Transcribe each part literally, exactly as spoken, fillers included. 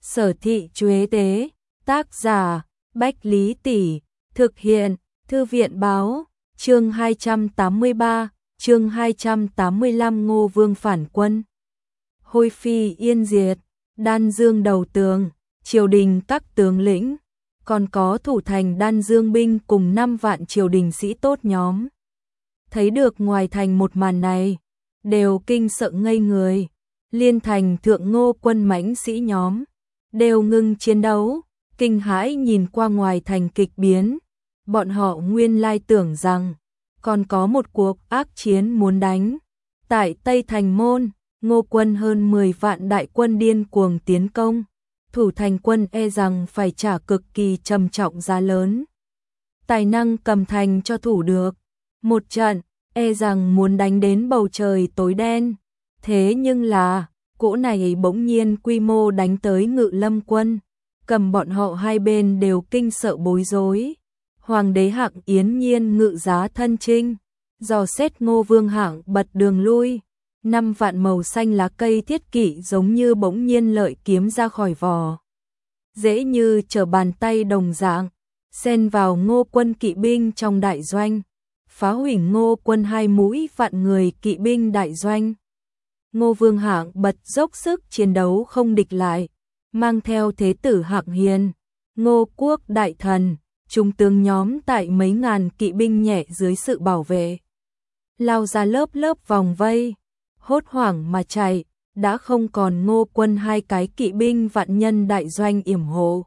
Sở thị Chuế Tế, tác giả, Bách Lý Tỷ, thực hiện, Thư viện Báo, chương hai trăm tám mươi ba, chương hai trăm tám mươi lăm Ngô Vương phản quân. Hôi phi yên diệt, Đan Dương đầu tường, triều đình các tướng lĩnh, còn có thủ thành Đan Dương binh cùng năm vạn triều đình sĩ tốt nhóm. Thấy được ngoài thành một màn này, đều kinh sợ ngây người, liên thành thượng Ngô quân mãnh sĩ nhóm, đều ngưng chiến đấu, kinh hãi nhìn qua ngoài thành kịch biến, bọn họ nguyên lai tưởng rằng còn có một cuộc ác chiến muốn đánh. Tại Tây Thành Môn, Ngô quân hơn mười vạn đại quân điên cuồng tiến công, thủ thành quân e rằng phải trả cực kỳ trầm trọng giá lớn. Tài năng cầm thành cho thủ được, một trận, e rằng muốn đánh đến bầu trời tối đen. Thế nhưng là, cỗ này bỗng nhiên quy mô đánh tới Ngự Lâm quân, cầm bọn họ hai bên đều kinh sợ bối rối. Hoàng đế Hạng Yến Nhiên ngự giá thân chinh, dò xét Ngô Vương Hạng bật đường lui, năm vạn màu xanh lá cây thiết kỵ giống như bỗng nhiên lợi kiếm ra khỏi vỏ, dễ như trở bàn tay đồng dạng, xen vào Ngô quân kỵ binh trong đại doanh, phá hủy Ngô quân hai mũi vạn người kỵ binh đại doanh. Ngô Vương Hạng bật dốc sức chiến đấu không địch lại, mang theo thế tử Hạng Hiền, Ngô quốc đại thần, trung tướng nhóm tại mấy ngàn kỵ binh nhẹ dưới sự bảo vệ, lao ra lớp lớp vòng vây, hốt hoảng mà chạy, đã không còn Ngô quân hai cái kỵ binh vạn nhân đại doanh yểm hộ,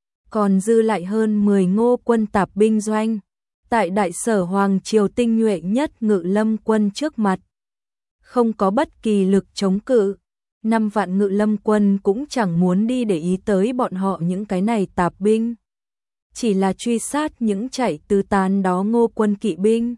còn dư lại hơn mười Ngô quân tạp binh doanh, tại đại sở hoàng triều tinh nhuệ nhất Ngự Lâm quân trước mặt, không có bất kỳ lực chống cự. Năm vạn Ngự Lâm quân cũng chẳng muốn đi để ý tới bọn họ những cái này tạp binh, chỉ là truy sát những chạy tứ tán đó Ngô quân kỵ binh.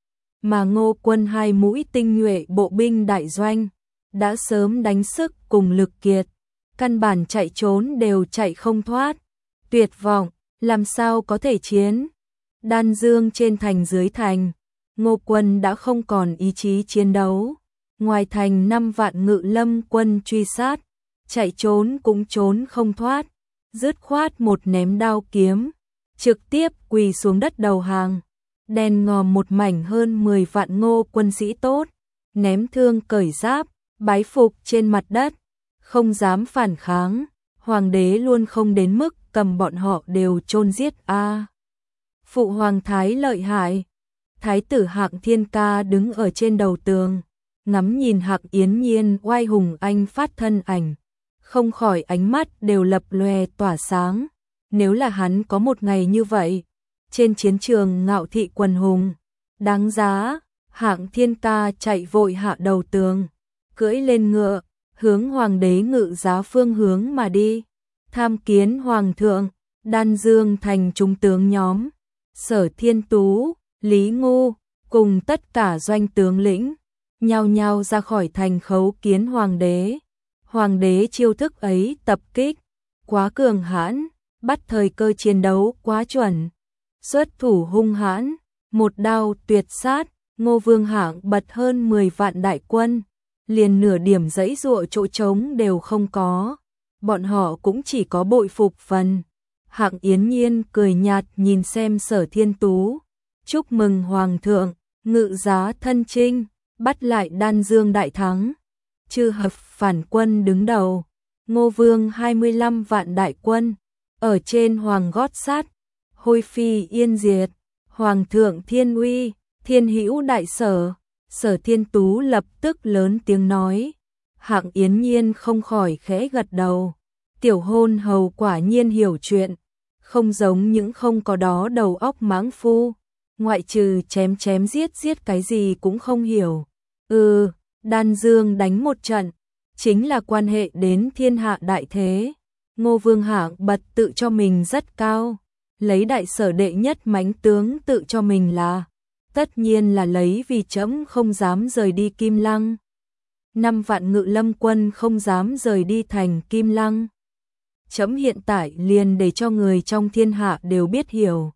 Mà Ngô quân hai mũi tinh nhuệ bộ binh đại doanh đã sớm đánh sức cùng lực kiệt, căn bản chạy trốn đều chạy không thoát, tuyệt vọng, làm sao có thể chiến. Đan Dương trên thành dưới thành, Ngô quân đã không còn ý chí chiến đấu, ngoài thành năm vạn Ngự Lâm quân truy sát, chạy trốn cũng trốn không thoát, dứt khoát một ném đao kiếm, trực tiếp quỳ xuống đất đầu hàng. Đen ngòm một mảnh hơn mười vạn Ngô quân sĩ tốt, ném thương cởi giáp, bái phục trên mặt đất, không dám phản kháng. Hoàng đế luôn không đến mức cầm bọn họ đều chôn giết a. À, Phụ hoàng thái lợi hại. Thái tử Hạng Thiên Ca đứng ở trên đầu tường, ngắm nhìn Hạng Yến Nhiên oai hùng anh phát thân ảnh, không khỏi ánh mắt đều lập lòe tỏa sáng. Nếu là hắn có một ngày như vậy, trên chiến trường ngạo thị quần hùng, đáng giá. Hạng Thiên Ca chạy vội hạ đầu tường, cưỡi lên ngựa, hướng hoàng đế ngự giá phương hướng mà đi, tham kiến hoàng thượng. Đan Dương thành trung tướng nhóm, Sở Thiên Tú, Lý Ngu, cùng tất cả doanh tướng lĩnh, nhao nhao ra khỏi thành khấu kiến hoàng đế. Hoàng đế chiêu thức ấy tập kích, quá cường hãn, bắt thời cơ chiến đấu quá chuẩn, xuất thủ hung hãn, một đao tuyệt sát. Ngô Vương Hạng bật hơn mười vạn đại quân, liền nửa điểm dãy dụa chỗ trống đều không có, bọn họ cũng chỉ có bội phục phần. Hạng Yến Nhiên cười nhạt nhìn xem Sở Thiên Tú, chúc mừng hoàng thượng, ngự giá thân chinh, bắt lại Đan Dương đại thắng. Chư hợp phản quân đứng đầu, Ngô Vương hai mươi lăm vạn đại quân, ở trên hoàng gót sát, hôi phi yên diệt, hoàng thượng thiên uy, thiên hữu đại sở. Sở Thiên Tú lập tức lớn tiếng nói. Hạng Yến Nhiên không khỏi khẽ gật đầu, tiểu hôn hầu quả nhiên hiểu chuyện, không giống những không có đó đầu óc mãng phu, ngoại trừ chém chém giết giết cái gì cũng không hiểu. Ừ, Đan Dương đánh một trận, chính là quan hệ đến thiên hạ đại thế. Ngô Vương Hạng bật tự cho mình rất cao, lấy đại sở đệ nhất mãnh tướng tự cho mình là, tất nhiên là lấy vì trẫm không dám rời đi Kim Lăng. Năm vạn Ngự Lâm quân không dám rời đi thành Kim Lăng. Trẫm hiện tại liền để cho người trong thiên hạ đều biết hiểu.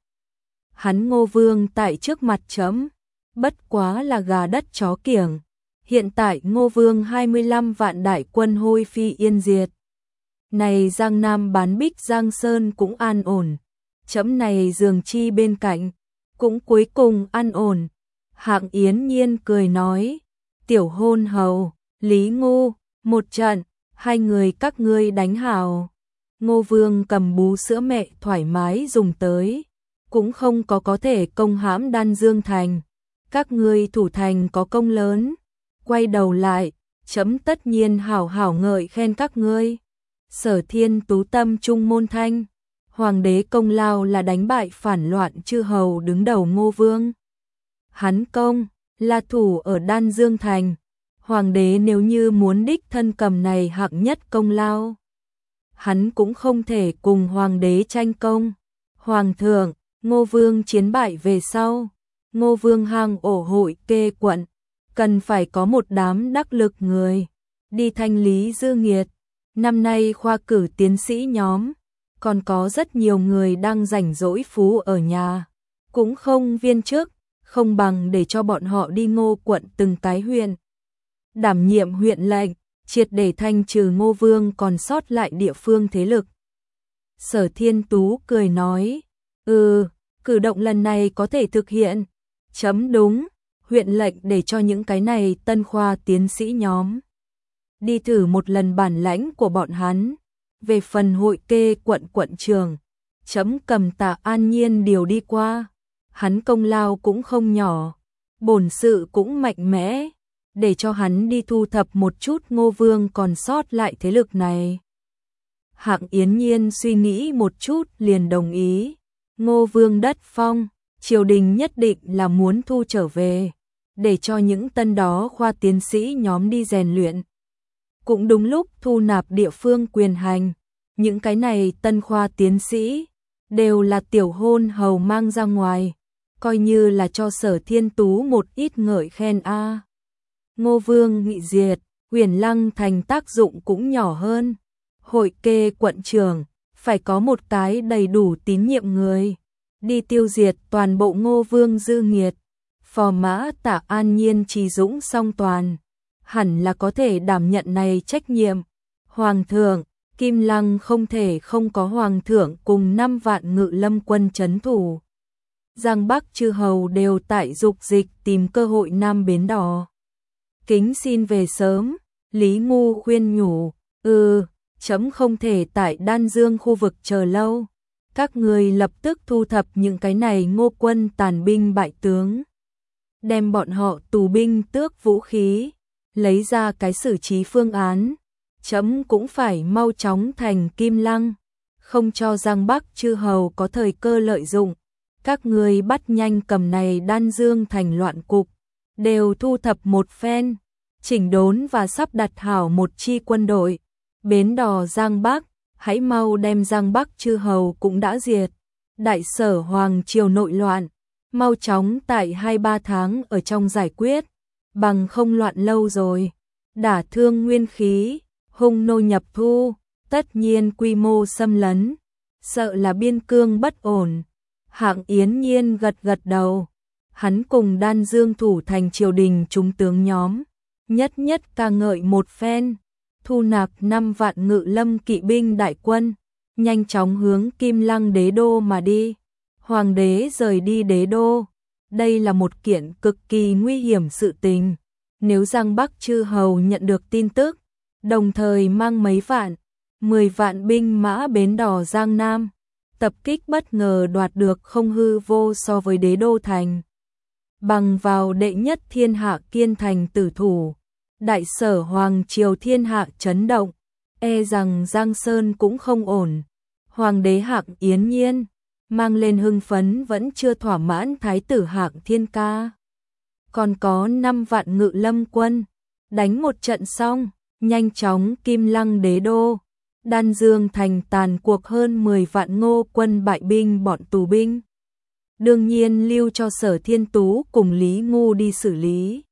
Hắn Ngô Vương tại trước mặt trẫm, bất quá là gà đất chó kiểng. Hiện tại Ngô Vương hai mươi lăm vạn đại quân hôi phi yên diệt, Này Giang Nam bán Bích Giang Sơn cũng an ổn, chấm này giường chi bên cạnh, cũng cuối cùng an ổn. Hạng Yến Nhiên cười nói, tiểu hôn hầu, Lý Ngu, một trận, hai người các ngươi đánh hào. Ngô Vương cầm bú sữa mẹ thoải mái dùng tới, cũng không có có thể công hãm Đan Dương Thành. Các ngươi thủ thành có công lớn, quay đầu lại, chấm tất nhiên hảo hảo ngợi khen các ngươi. Sở Thiên Tú tâm trung môn thanh, hoàng đế công lao là đánh bại phản loạn chư hầu đứng đầu Ngô Vương. Hắn công là thủ ở Đan Dương Thành, hoàng đế nếu như muốn đích thân cầm này hạng nhất công lao, hắn cũng không thể cùng hoàng đế tranh công. Hoàng thượng, Ngô Vương chiến bại về sau, Ngô Vương hang ổ hội kê quận, cần phải có một đám đắc lực người đi thanh lý dư nghiệt. Năm nay khoa cử tiến sĩ nhóm, còn có rất nhiều người đang rảnh rỗi phú ở nhà, cũng không viên chức, không bằng để cho bọn họ đi Ngô quận từng cái huyện, đảm nhiệm huyện lệnh, triệt để thanh trừ Ngô Vương còn sót lại địa phương thế lực. Sở Thiên Tú cười nói, ừ, cử động lần này có thể thực hiện. Chấm đúng, huyện lệnh để cho những cái này tân khoa tiến sĩ nhóm đi thử một lần bản lãnh của bọn hắn. Về phần hội kê quận quận trường, chấm cầm Tạ An Nhiên điều đi qua, hắn công lao cũng không nhỏ, bổn sự cũng mạnh mẽ, để cho hắn đi thu thập một chút Ngô Vương còn sót lại thế lực này. Hạng Yến Nhiên suy nghĩ một chút liền đồng ý. Ngô Vương đất phong, triều đình nhất định là muốn thu trở về, để cho những tân đó khoa tiến sĩ nhóm đi rèn luyện. Cũng đúng lúc thu nạp địa phương quyền hành, những cái này tân khoa tiến sĩ đều là tiểu hôn hầu mang ra ngoài, coi như là cho Sở Thiên Tú một ít ngợi khen a. À. Ngô Vương nghị diệt, Huyền Lăng Thành tác dụng cũng nhỏ hơn. Hội kê quận trưởng phải có một cái đầy đủ tín nhiệm người đi tiêu diệt toàn bộ Ngô Vương dư nghiệt. Phò mã Tạ An Nhiên trí dũng song toàn, hẳn là có thể đảm nhận này trách nhiệm. Hoàng thượng, Kim Lăng không thể không có hoàng thượng cùng năm vạn ngự lâm quân trấn thủ. Giang Bắc chư hầu đều tại dục dịch tìm cơ hội Nam Bến Đỏ. Kính xin về sớm. Lý Ngu khuyên nhủ, ừ, chấm không thể tại Đan Dương khu vực chờ lâu. Các người lập tức thu thập những cái này Ngô quân tàn binh bại tướng, đem bọn họ tù binh tước vũ khí, lấy ra cái xử trí phương án. Chấm cũng phải mau chóng thành Kim Lăng, không cho Giang Bắc chư hầu có thời cơ lợi dụng. Các người bắt nhanh cầm này Đan Dương thành loạn cục, đều thu thập một phen, chỉnh đốn và sắp đặt hảo một chi quân đội. Bến Đò Giang Bắc, hãy mau đem Giang Bắc chư hầu cũng đã diệt. Đại sở hoàng triều nội loạn, mau chóng tại hai ba tháng ở trong giải quyết, bằng không loạn lâu rồi, đả thương nguyên khí, hung nô nhập thu, tất nhiên quy mô xâm lấn, sợ là biên cương bất ổn. Hạng Yến Nhiên gật gật đầu, hắn cùng Đan Dương thủ thành triều đình chúng tướng nhóm, nhất nhất ca ngợi một phen, thu nạp năm vạn ngự lâm kỵ binh đại quân, nhanh chóng hướng Kim Lăng đế đô mà đi. Hoàng đế rời đi đế đô, đây là một kiện cực kỳ nguy hiểm sự tình. Nếu Giang Bắc chư hầu nhận được tin tức, đồng thời mang mấy vạn, mười vạn binh mã Bến Đò Giang Nam, tập kích bất ngờ đoạt được không hư vô so với đế đô thành. Bằng vào đệ nhất thiên hạ kiên thành tử thủ, đại sở hoàng triều thiên hạ chấn động, e rằng Giang Sơn cũng không ổn. Hoàng đế Hạng Yến Nhiên mang lên hưng phấn vẫn chưa thỏa mãn thái tử Hạng Thiên Ca. Còn có năm vạn ngự lâm quân, đánh một trận xong, nhanh chóng Kim Lăng đế đô, Đan Dương thành tàn cuộc hơn mười vạn Ngô quân bại binh bọn tù binh. Đương nhiên lưu cho Sở Thiên Tú cùng Lý Ngu đi xử lý.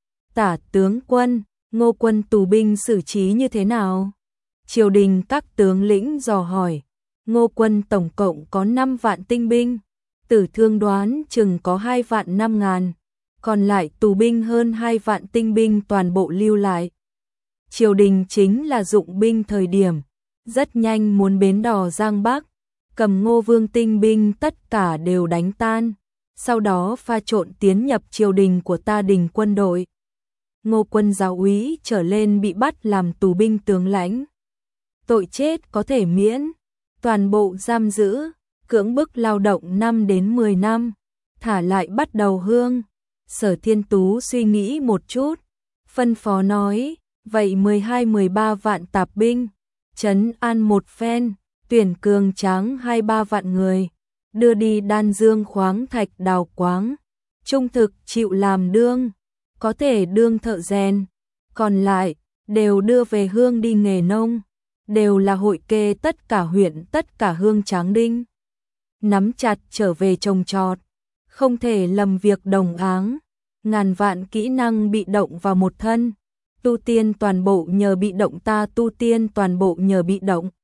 Tả tướng quân, Ngô quân tù binh xử trí như thế nào? Triều đình các tướng lĩnh dò hỏi. Ngô quân tổng cộng có năm vạn tinh binh, tử thương đoán chừng có hai vạn năm ngàn, còn lại tù binh hơn hai vạn tinh binh toàn bộ lưu lại. Triều đình chính là dụng binh thời điểm, rất nhanh muốn bến đò Giang Bắc, cầm Ngô Vương tinh binh tất cả đều đánh tan, sau đó pha trộn tiến nhập triều đình của ta đình quân đội. Ngô quân giáo úy trở lên bị bắt làm tù binh tướng lãnh. Tội chết có thể miễn, toàn bộ giam giữ, cưỡng bức lao động năm đến mười năm, thả lại bắt đầu hương. Sở Thiên Tú suy nghĩ một chút, phân phó nói, vậy mười hai mười ba vạn tạp binh, trấn an một phen, tuyển cường tráng hai ba vạn người, đưa đi Đan Dương khoáng thạch đào quáng, trung thực chịu làm đương, có thể đương thợ rèn, còn lại đều đưa về hương đi nghề nông, đều là hội kê tất cả huyện tất cả hương Tráng Đinh. Nắm chặt trở về trồng trọt, không thể lầm việc đồng áng, ngàn vạn kỹ năng bị động vào một thân, tu tiên toàn bộ nhờ bị động ta tu tiên toàn bộ nhờ bị động.